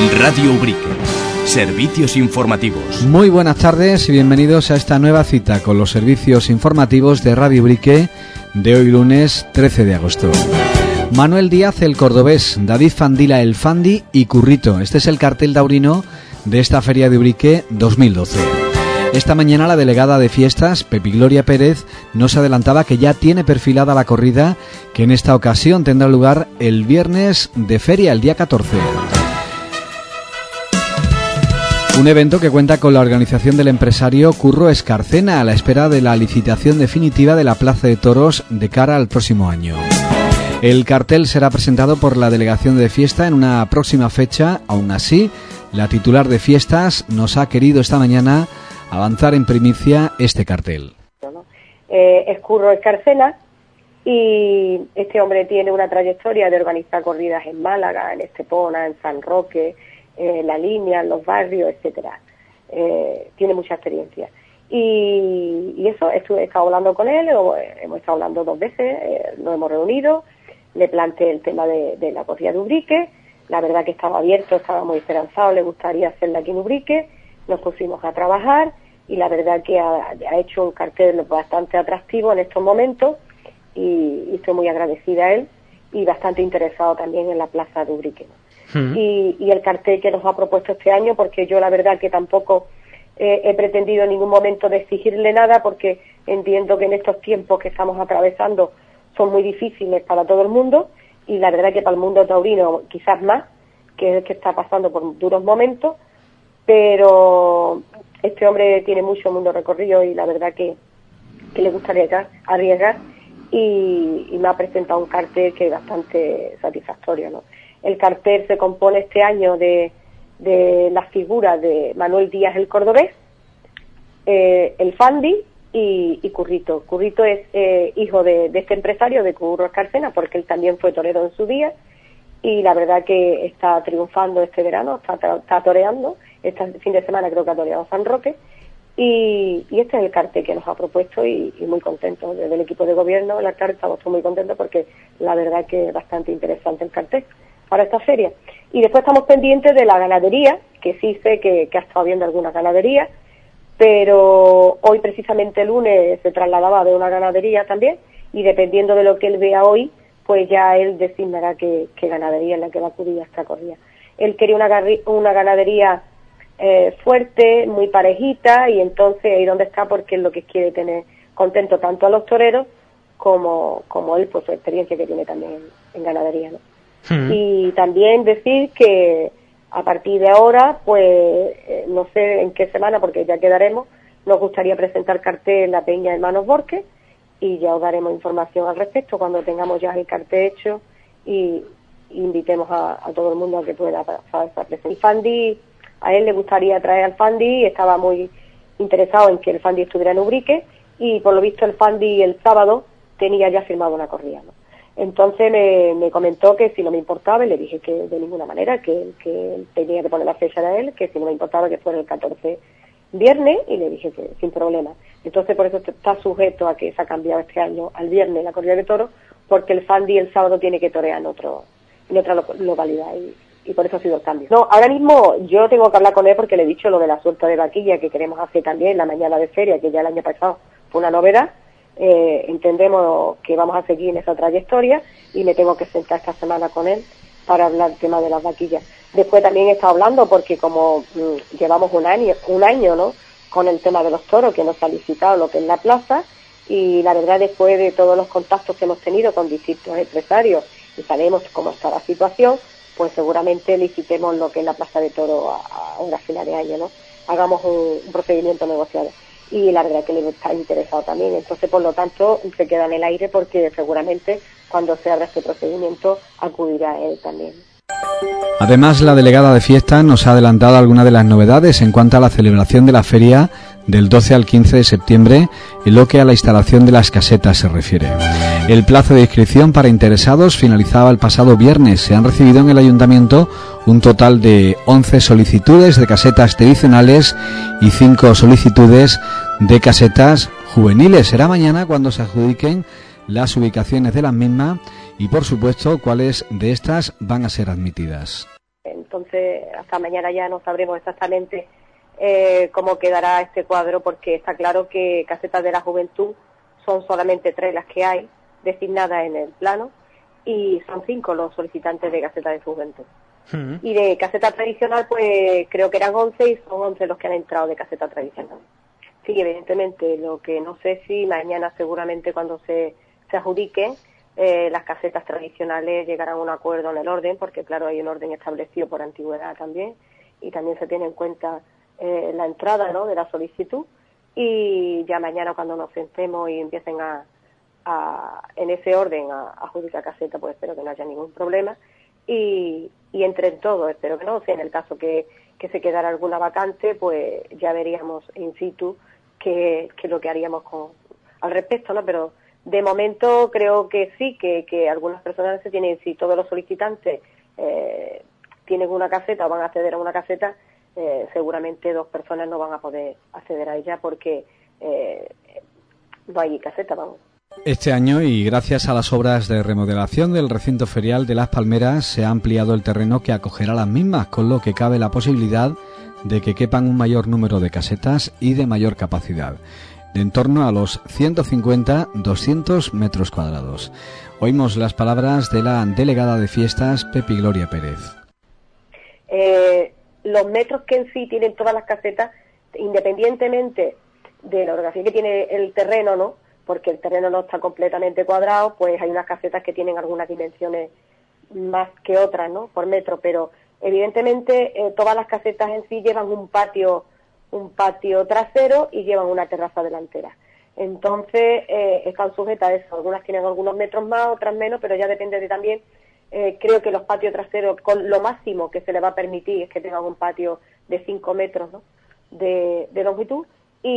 Radio Ubrique. Servicios informativos. Muy buenas tardes y bienvenidos a esta nueva cita con los servicios informativos de Radio Ubrique de hoy lunes 13 de agosto. Manuel Díaz el Cordobés, David Fandila el Fandi y Currito. Este es el cartel taurino de esta Feria de Ubrique 2012. Esta mañana la delegada de fiestas, Pepi Gloria Pérez, nos adelantaba que ya tiene perfilada la corrida que en esta ocasión tendrá lugar el viernes de feria, el día 14. Un evento que cuenta con la organización del empresario Curro Escarcena a la espera de la licitación definitiva de la Plaza de Toros de cara al próximo año. El cartel será presentado por la delegación de fiesta en una próxima fecha. Aún así, la titular de fiestas nos ha querido esta mañana avanzar en primicia este cartel. Es Curro Escarcena y este hombre tiene una trayectoria de organizar corridas en Málaga, en Estepona, en San Roque, en La Línea, en los barrios, etcétera. Tiene mucha experiencia. Y eso, he estado hablando con él, hemos estado hablando 2 veces, nos hemos reunido, le planteé el tema de la corrida de Ubrique. La verdad que estaba abierto, estaba muy esperanzado, le gustaría hacerla aquí en Ubrique. Nos pusimos a trabajar y la verdad que ha hecho un cartel bastante atractivo en estos momentos y estoy muy agradecida a él y bastante interesado también en la plaza de Ubrique. Y el cartel que nos ha propuesto este año, porque yo la verdad que tampoco he pretendido en ningún momento de exigirle nada, porque entiendo que en estos tiempos que estamos atravesando son muy difíciles para todo el mundo y la verdad que para el mundo taurino quizás más, que es el que está pasando por duros momentos, pero este hombre tiene mucho mundo recorrido y la verdad que le gustaría arriesgar y me ha presentado un cartel que es bastante satisfactorio, ¿no? El cartel se compone este año de las figuras de Manuel Díaz el Cordobés, el Fandi y Currito. Currito es hijo de este empresario, de Curro Escarcena, porque él también fue torero en su día y la verdad que está triunfando este verano, está toreando. Este fin de semana creo que ha toreado San Roque y este es el cartel que nos ha propuesto y muy contentos. Desde el equipo de gobierno, el alcalde, estamos muy contentos porque la verdad que es bastante interesante el cartel para esta feria. Y después estamos pendientes de la ganadería, que sí sé que ha estado viendo alguna ganadería, pero hoy precisamente el lunes se trasladaba a ver una ganadería también y dependiendo de lo que él vea hoy, pues ya él designará qué ganadería es la que va a acudir a esta corrida. Él quería una ganadería fuerte, muy parejita y entonces ahí donde está porque es lo que quiere tener contento tanto a los toreros como él por su experiencia que tiene también en ganadería, ¿no? Y también decir que a partir de ahora, pues no sé en qué semana, porque ya quedaremos, nos gustaría presentar cartel en la Peña Hermanos Borges y ya os daremos información al respecto cuando tengamos ya el cartel hecho y invitemos a todo el mundo a que pueda pasar esa presentación. Y Fandi, a él le gustaría traer al Fandi, estaba muy interesado en que el Fandi estuviera en Ubrique y por lo visto el Fandi el sábado tenía ya firmado una corrida, ¿no? Entonces me comentó que si no me importaba y le dije que de ninguna manera, que tenía que poner la fecha de él, que si no me importaba que fuera el 14 viernes y le dije que sin problema. Entonces por eso está sujeto a que se ha cambiado este año al viernes la corrida de toros porque el Fandi el sábado tiene que torear en otra localidad y por eso ha sido el cambio. No, ahora mismo yo tengo que hablar con él porque le he dicho lo de la suelta de vaquilla que queremos hacer también la mañana de feria, que ya el año pasado fue una novedad. Entendemos que vamos a seguir en esa trayectoria y me tengo que sentar esta semana con él para hablar del tema de las vaquillas. Después también he estado hablando porque como llevamos un año, ¿no?, con el tema de los toros que nos ha licitado lo que es la plaza y la verdad después de todos los contactos que hemos tenido con distintos empresarios y sabemos cómo está la situación, pues seguramente licitemos lo que es la plaza de toros a final de año, ¿no? Hagamos un procedimiento negociado. Y la verdad que le está interesado también, entonces por lo tanto se queda en el aire porque seguramente cuando se abra este procedimiento acudirá él también. Además, la delegada de fiesta nos ha adelantado algunas de las novedades en cuanto a la celebración de la feria del 12 al 15 de septiembre en lo que a la instalación de las casetas se refiere. El plazo de inscripción para interesados finalizaba el pasado viernes. Se han recibido en el ayuntamiento un total de 11 solicitudes de casetas tradicionales y 5 solicitudes de casetas juveniles. Será mañana cuando se adjudiquen las ubicaciones de las mismas y, por supuesto, cuáles de estas van a ser admitidas. Entonces, hasta mañana ya no sabremos exactamente cómo quedará este cuadro, porque está claro que casetas de la juventud son solamente 3 las que hay designadas en el plano, y son 5 los solicitantes de caseta de juventud. Y de caseta tradicional, pues creo que eran 11 y son 11 los que han entrado de caseta tradicional. Sí, evidentemente, lo que no sé si mañana seguramente cuando se adjudiquen las casetas tradicionales llegarán a un acuerdo en el orden, porque claro, hay un orden establecido por antigüedad también, y también se tiene en cuenta la entrada, ¿no?, de la solicitud, y ya mañana cuando nos sentemos y empiecen en ese orden a adjudicar caseta, pues espero que no haya ningún problema, y entre todos, espero que no, si en el caso que se quedara alguna vacante, pues ya veríamos in situ que lo que haríamos al respecto, ¿no? Pero de momento creo que sí, que algunas personas se tienen, si todos los solicitantes tienen una caseta o van a acceder a una caseta, seguramente 2 personas no van a poder acceder a ella porque no hay caseta, vamos. Este año, y gracias a las obras de remodelación del recinto ferial de Las Palmeras, se ha ampliado el terreno que acogerá las mismas, con lo que cabe la posibilidad de que quepan un mayor número de casetas y de mayor capacidad, de en torno a los 150-200 metros cuadrados. Oímos las palabras de la delegada de fiestas, Pepi Gloria Pérez. Los metros que en sí tienen todas las casetas, independientemente de la orografía que tiene el terreno, ¿no?, porque el terreno no está completamente cuadrado, pues hay unas casetas que tienen algunas dimensiones más que otras, ¿no?, por metro, pero evidentemente todas las casetas en sí llevan un patio trasero y llevan una terraza delantera. Entonces están sujetas a eso, algunas tienen algunos metros más, otras menos, pero ya depende de también, creo que los patios traseros, con lo máximo que se les va a permitir es que tengan un patio de 5 metros, ¿no?, de longitud,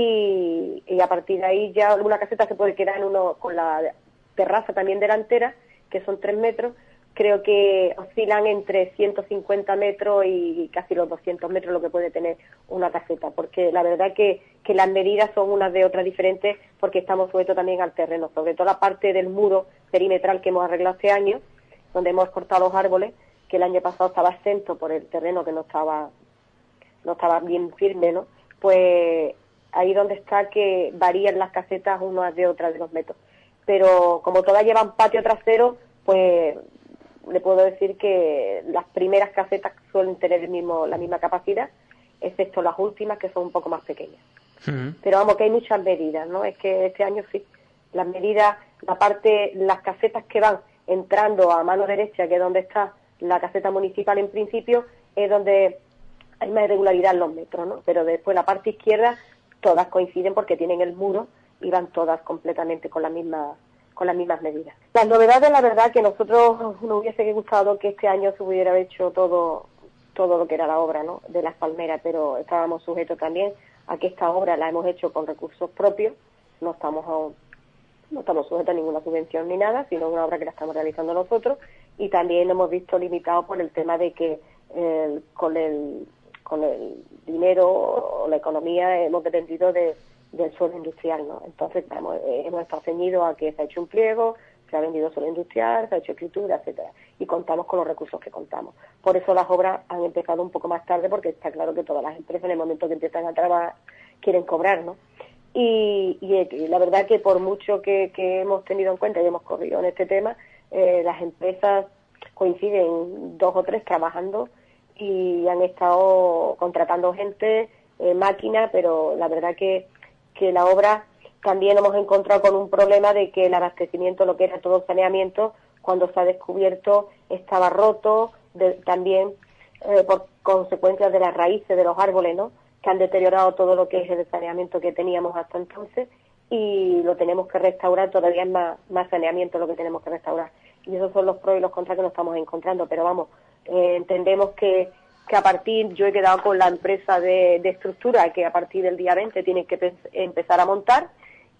y a partir de ahí ya alguna caseta se puede quedar con la terraza también delantera, que son 3 metros, creo que oscilan entre 150 metros y casi los 200 metros lo que puede tener una caseta, porque la verdad que las medidas son unas de otras diferentes, porque estamos sujetos también al terreno, sobre todo la parte del muro perimetral que hemos arreglado este año, donde hemos cortado los árboles, que el año pasado estaba exento por el terreno que no estaba bien firme, ¿no? Pues ahí donde está que varían las casetas unas de otras de los metros. Pero como todas llevan patio trasero, pues le puedo decir que las primeras casetas suelen tener la misma capacidad, excepto las últimas que son un poco más pequeñas. Pero vamos, que hay muchas medidas, ¿no? Es que este año sí, las medidas, las casetas que van entrando a mano derecha, que es donde está la caseta municipal en principio, es donde hay más irregularidad en los metros, ¿no? Pero después la parte izquierda todas coinciden porque tienen el muro y van todas completamente con las mismas medidas. Las novedades, la verdad, que nosotros nos hubiese gustado que este año se hubiera hecho todo lo que era la obra, ¿no?, de Las Palmeras, pero estábamos sujetos también a que esta obra la hemos hecho con recursos propios, no estamos sujetos a ninguna subvención ni nada, sino una obra que la estamos realizando nosotros, y también hemos visto limitado por el tema de que con el dinero o la economía hemos dependido del suelo industrial, ¿no? Entonces hemos estado ceñidos a que se ha hecho un pliego, se ha vendido suelo industrial, se ha hecho escritura, etcétera, y contamos con los recursos que contamos. Por eso las obras han empezado un poco más tarde, porque está claro que todas las empresas en el momento que empiezan a trabajar quieren cobrar, ¿no? Y la verdad que por mucho que hemos tenido en cuenta y hemos corrido en este tema, las empresas coinciden 2 o 3 trabajando y han estado contratando gente, máquinas, pero la verdad que la obra también hemos encontrado con un problema de que el abastecimiento, lo que era todo saneamiento, cuando se ha descubierto estaba roto, también por consecuencias de las raíces de los árboles, ¿no?, que han deteriorado todo lo que es el saneamiento que teníamos hasta entonces, y lo tenemos que restaurar, todavía es más saneamiento lo que tenemos que restaurar. Y esos son los pros y los contras que nos estamos encontrando, pero vamos, entendemos que a partir, yo he quedado con la empresa de estructura, que a partir del día 20 tienen que empezar a montar,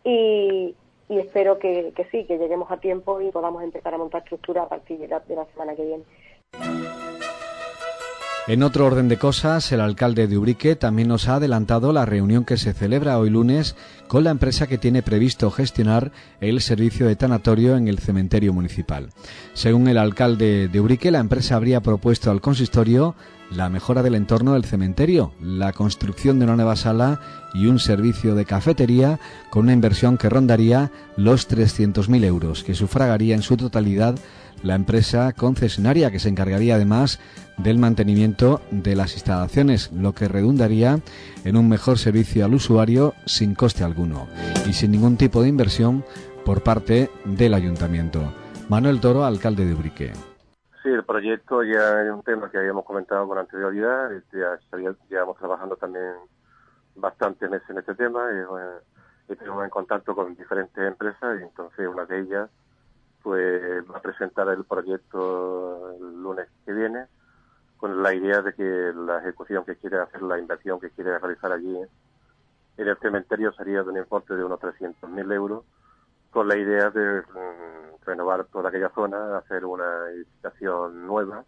y espero que sí, que lleguemos a tiempo y podamos empezar a montar estructura a partir de la semana que viene. En otro orden de cosas, el alcalde de Ubrique también nos ha adelantado la reunión que se celebra hoy lunes con la empresa que tiene previsto gestionar el servicio de tanatorio en el cementerio municipal. Según el alcalde de Ubrique, la empresa habría propuesto al consistorio la mejora del entorno del cementerio, la construcción de una nueva sala y un servicio de cafetería con una inversión que rondaría los 300.000 euros, que sufragaría en su totalidad la empresa concesionaria, que se encargaría además del mantenimiento de las instalaciones, lo que redundaría en un mejor servicio al usuario sin coste alguno y sin ningún tipo de inversión por parte del ayuntamiento. Manuel Toro, alcalde de Ubrique. Sí, el proyecto ya es un tema que habíamos comentado con anterioridad, llevamos trabajando también bastantes meses en este tema, estuvimos en contacto con diferentes empresas y entonces una de ellas pues va a presentar el proyecto el lunes que viene con la idea de que la ejecución que quiere hacer, la inversión que quiere realizar allí en el cementerio sería de un importe de unos 300.000 euros, con la idea de renovar toda aquella zona, hacer una edificación nueva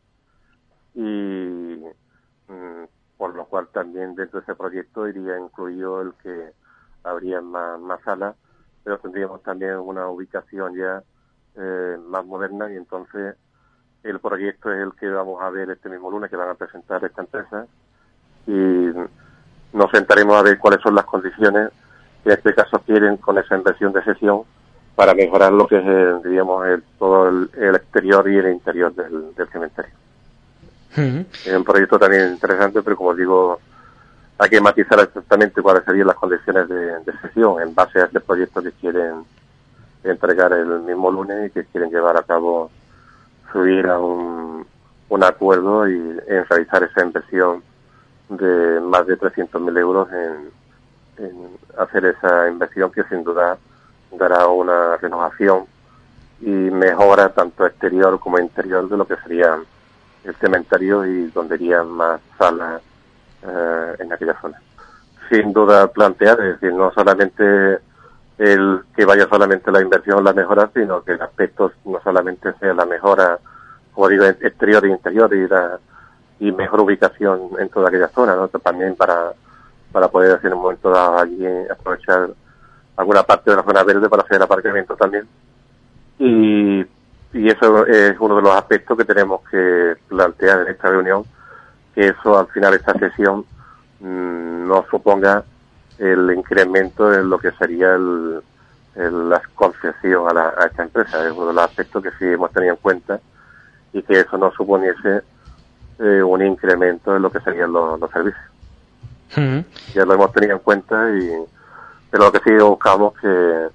y por lo cual también dentro de ese proyecto iría incluido el que habría más salas, pero tendríamos también una ubicación ya más moderna y entonces el proyecto es el que vamos a ver este mismo lunes que van a presentar esta empresa y nos sentaremos a ver cuáles son las condiciones que en este caso quieren con esa inversión de cesión para mejorar lo que es, diríamos, todo el exterior y el interior del cementerio. Uh-huh. Es un proyecto también interesante, pero como digo, hay que matizar exactamente cuáles serían las condiciones de cesión en base a este proyecto que quieren entregar el mismo lunes y que quieren llevar a cabo, subir a un acuerdo y en realizar esa inversión de más de 300.000 euros en hacer esa inversión que sin duda dará una renovación y mejora tanto exterior como interior de lo que sería el cementerio y donde irían más salas en aquella zona. Sin duda plantear, es decir, no solamente el que vaya solamente la inversión, la mejora, sino que el aspecto no solamente sea la mejora, como digo, exterior e interior y mejor ubicación en toda aquella zona, ¿no? También para poder hacer en un momento dado allí aprovechar alguna parte de la zona verde para hacer aparcamiento también. Y eso es uno de los aspectos que tenemos que plantear en esta reunión, que eso al final esta sesión no suponga el incremento en lo que sería la concesión a esta empresa. Es uno de los aspectos que sí hemos tenido en cuenta y que eso no suponiese un incremento en lo que serían los servicios. Uh-huh. Ya lo hemos tenido en cuenta pero lo que sí buscamos que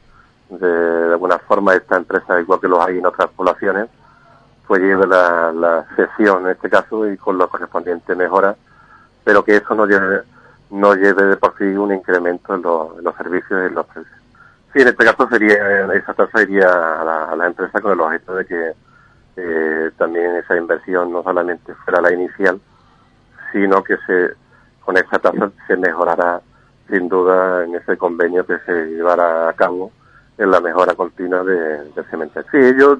de alguna forma esta empresa, igual que los hay en otras poblaciones, pues lleve la cesión en este caso y con la correspondiente mejora, pero que eso no lleve de por sí un incremento en los servicios y en los precios. Sí, en este caso esa tasa iría a la empresa con el objeto de que también esa inversión no solamente fuera la inicial, sino que con esa tasa se mejorará sin duda en ese convenio que se llevará a cabo en la mejora continua del cementerio. Sí, ellos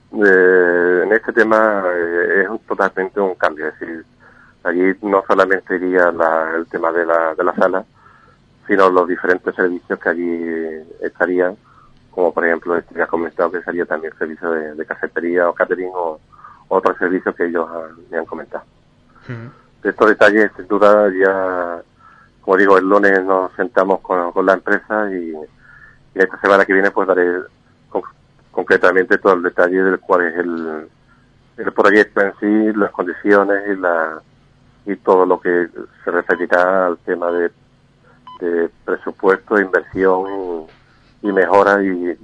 en este tema es totalmente un cambio, es decir, allí no solamente iría el tema de la sala, sino los diferentes servicios que allí estarían, como por ejemplo este que has comentado, que sería también servicio de cafetería o catering o otros servicios que ellos me han comentado. Uh-huh. De estos detalles, sin duda, ya, como digo, el lunes nos sentamos con la empresa y esta semana que viene pues daré concretamente todo el detalle del cuál es el proyecto en sí, las condiciones y todo lo que se referirá al tema de presupuesto, inversión y mejora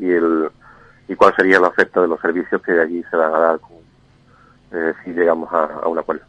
y cuál sería el efecto de los servicios que allí se van a dar si llegamos a un acuerdo.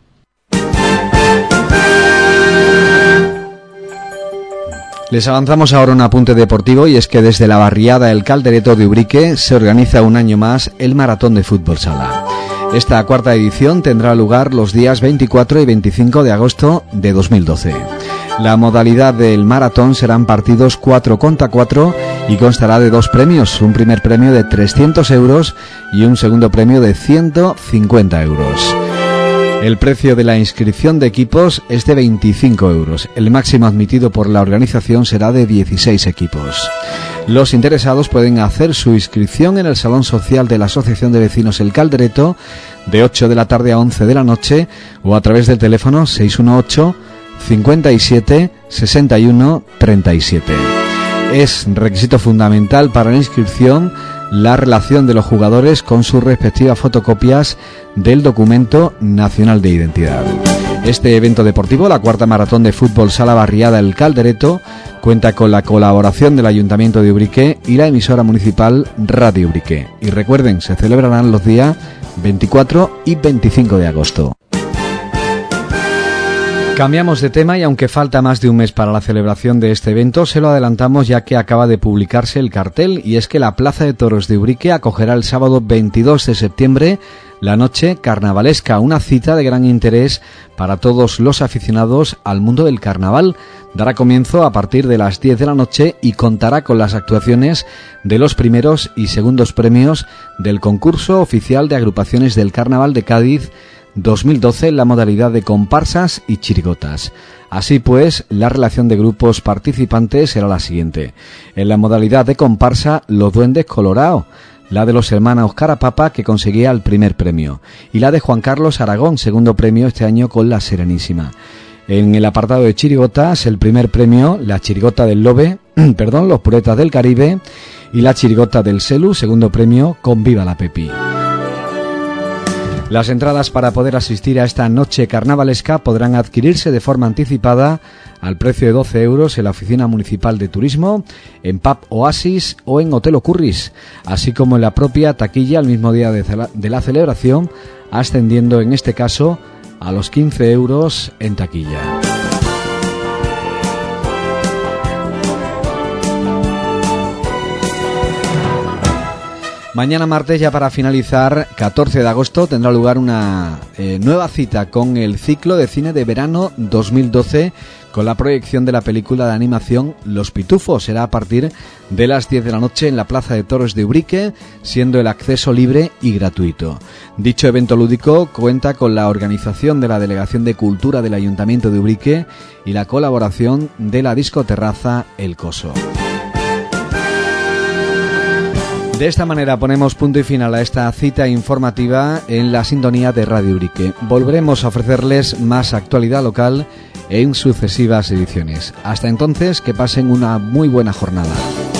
Les avanzamos ahora un apunte deportivo y es que desde la barriada El Caldereto de Ubrique se organiza un año más el Maratón de Fútbol Sala. Esta cuarta edición tendrá lugar los días 24 y 25 de agosto de 2012. La modalidad del maratón serán partidos 4 contra 4 y constará de dos premios, un primer premio de 300 euros y un segundo premio de 150 euros. El precio de la inscripción de equipos es de 25 euros. El máximo admitido por la organización será de 16 equipos. Los interesados pueden hacer su inscripción en el Salón Social de la Asociación de Vecinos El Caldereto de 8 de la tarde a 11 de la noche o a través del teléfono 618 57 61 37. Es requisito fundamental para la inscripción la relación de los jugadores con sus respectivas fotocopias del documento nacional de identidad. Este evento deportivo, la cuarta maratón de fútbol Sala Barriada El Caldereto, cuenta con la colaboración del Ayuntamiento de Ubrique y la emisora municipal Radio Ubrique. Y recuerden, se celebrarán los días 24 y 25 de agosto. Cambiamos de tema y aunque falta más de un mes para la celebración de este evento, se lo adelantamos ya que acaba de publicarse el cartel, y es que la Plaza de Toros de Ubrique acogerá el sábado 22 de septiembre la noche carnavalesca, una cita de gran interés para todos los aficionados al mundo del carnaval. Dará comienzo a partir de las 10 de la noche y contará con las actuaciones de los primeros y segundos premios del concurso oficial de agrupaciones del Carnaval de Cádiz 2012 en la modalidad de comparsas y chirigotas. Así pues, la relación de grupos participantes será la siguiente. En la modalidad de comparsa, Los Duendes Colorao, la de los hermanos Carapapa, que conseguía el primer premio, y la de Juan Carlos Aragón, segundo premio este año con La Serenísima. En el apartado de chirigotas, el primer premio, la chirigota del Lobe, Los Puretas del Caribe, y la chirigota del Selu, segundo premio con Viva la Pepi. Las entradas para poder asistir a esta noche carnavalesca podrán adquirirse de forma anticipada al precio de 12 euros en la Oficina Municipal de Turismo, en Pub Oasis o en Hotel Ocurris, así como en la propia taquilla al mismo día de la celebración, ascendiendo en este caso a los 15 euros en taquilla. Mañana martes, ya para finalizar, 14 de agosto, tendrá lugar una nueva cita con el ciclo de cine de verano 2012 con la proyección de la película de animación Los Pitufos. Será a partir de las 10 de la noche en la Plaza de Toros de Ubrique, siendo el acceso libre y gratuito. Dicho evento lúdico cuenta con la organización de la Delegación de Cultura del Ayuntamiento de Ubrique y la colaboración de la discoterraza El Coso. De esta manera ponemos punto y final a esta cita informativa en la sintonía de Radio Ubrique. Volveremos a ofrecerles más actualidad local en sucesivas ediciones. Hasta entonces, que pasen una muy buena jornada.